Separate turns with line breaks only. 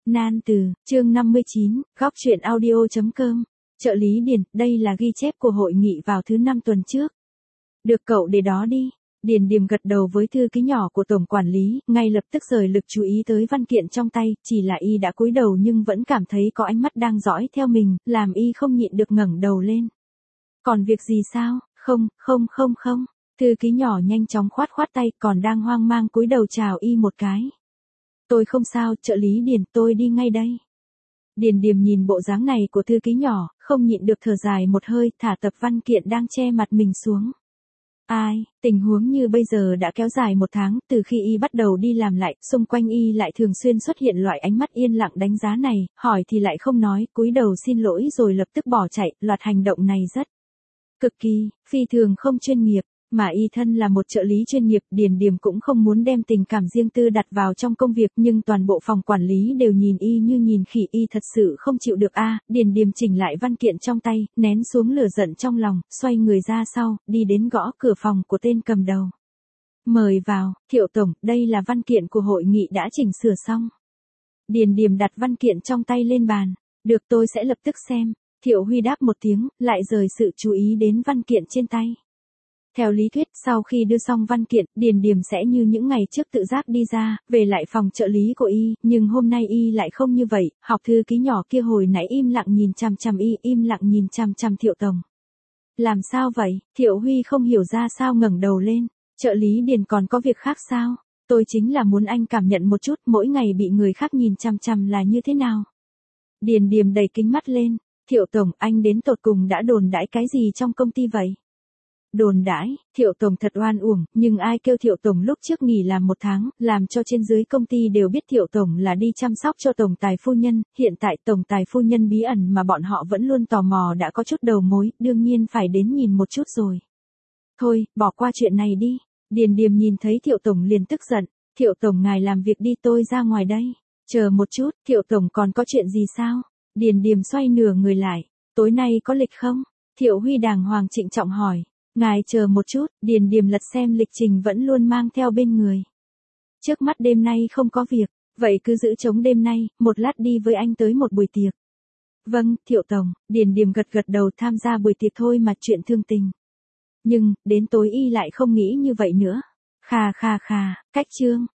Nan từ, chương 59, góc truyện audio.com. Trợ lý Điền, đây là ghi chép của hội nghị vào thứ 5 tuần trước. Được cậu để đó đi. Điền Điềm gật đầu với thư ký nhỏ của tổng quản lý, ngay lập tức rời lực chú ý tới văn kiện trong tay, chỉ là y đã cúi đầu nhưng vẫn cảm thấy có ánh mắt đang dõi theo mình, làm y không nhịn được ngẩng đầu lên. Còn việc gì sao? Không. Thư ký nhỏ nhanh chóng khoát tay, còn đang hoang mang cúi đầu chào y một cái. Tôi không sao, trợ lý Điền, tôi đi ngay đây. Điền Điềm nhìn bộ dáng này của thư ký nhỏ, không nhịn được thở dài một hơi, thả tập văn kiện đang che mặt mình xuống. Tình huống như bây giờ đã kéo dài 1 tháng, từ khi y bắt đầu đi làm lại, xung quanh y lại thường xuyên xuất hiện loại ánh mắt yên lặng đánh giá này, hỏi thì lại không nói, cúi đầu xin lỗi rồi lập tức bỏ chạy, loạt hành động này rất cực kỳ, phi thường không chuyên nghiệp. Mà y thân là một trợ lý chuyên nghiệp, Điền Điềm cũng không muốn đem tình cảm riêng tư đặt vào trong công việc, nhưng toàn bộ phòng quản lý đều nhìn y như nhìn khỉ, y thật sự không chịu được Điền Điềm chỉnh lại văn kiện trong tay, nén xuống lửa giận trong lòng, xoay người ra sau, đi đến gõ cửa phòng của tên cầm đầu. Mời vào, Thiệu Tổng, đây là văn kiện của hội nghị đã chỉnh sửa xong. Điền Điềm đặt văn kiện trong tay lên bàn. Được, tôi sẽ lập tức xem. Thiệu Huy đáp một tiếng, lại rời sự chú ý đến văn kiện trên tay. Theo lý thuyết, sau khi đưa xong văn kiện, Điền Điềm sẽ như những ngày trước tự giác đi ra, về lại phòng trợ lý của y, nhưng hôm nay y lại không như vậy, học thư ký nhỏ kia hồi nãy im lặng nhìn chằm chằm y, im lặng nhìn chằm chằm Thiệu Tổng. Làm sao vậy? Thiệu Huy không hiểu ra sao ngẩng đầu lên. Trợ lý Điền còn có việc khác sao? Tôi chính là muốn anh cảm nhận một chút, mỗi ngày bị người khác nhìn chằm chằm là như thế nào? Điền Điềm đẩy kính mắt lên. Thiệu Tổng, anh đến tột cùng đã đồn đãi cái gì trong công ty vậy? Đồn đãi, Thiệu Tổng thật oan uổng, nhưng ai kêu Thiệu Tổng lúc trước nghỉ làm 1 tháng, làm cho trên dưới công ty đều biết Thiệu Tổng là đi chăm sóc cho Tổng tài phu nhân, hiện tại Tổng tài phu nhân bí ẩn mà bọn họ vẫn luôn tò mò đã có chút đầu mối, đương nhiên phải đến nhìn một chút rồi. Thôi, bỏ qua chuyện này đi. Điền Điềm nhìn thấy Thiệu Tổng liền tức giận. Thiệu Tổng ngài làm việc đi, tôi ra ngoài đây. Chờ một chút, Thiệu Tổng còn có chuyện gì sao? Điền Điềm xoay nửa người lại. Tối nay có lịch không? Thiệu Huy đàng hoàng trịnh trọng hỏi. Ngài chờ một chút, Điền Điềm lật xem lịch trình vẫn luôn mang theo bên người. Trước mắt đêm nay không có việc, vậy cứ giữ trống đêm nay, một lát đi với anh tới một buổi tiệc. Vâng, Thiệu Tổng, Điền Điềm gật đầu tham gia buổi tiệc thôi mà chuyện thương tình. Nhưng, đến tối y lại không nghĩ như vậy nữa. Khà, cách chương.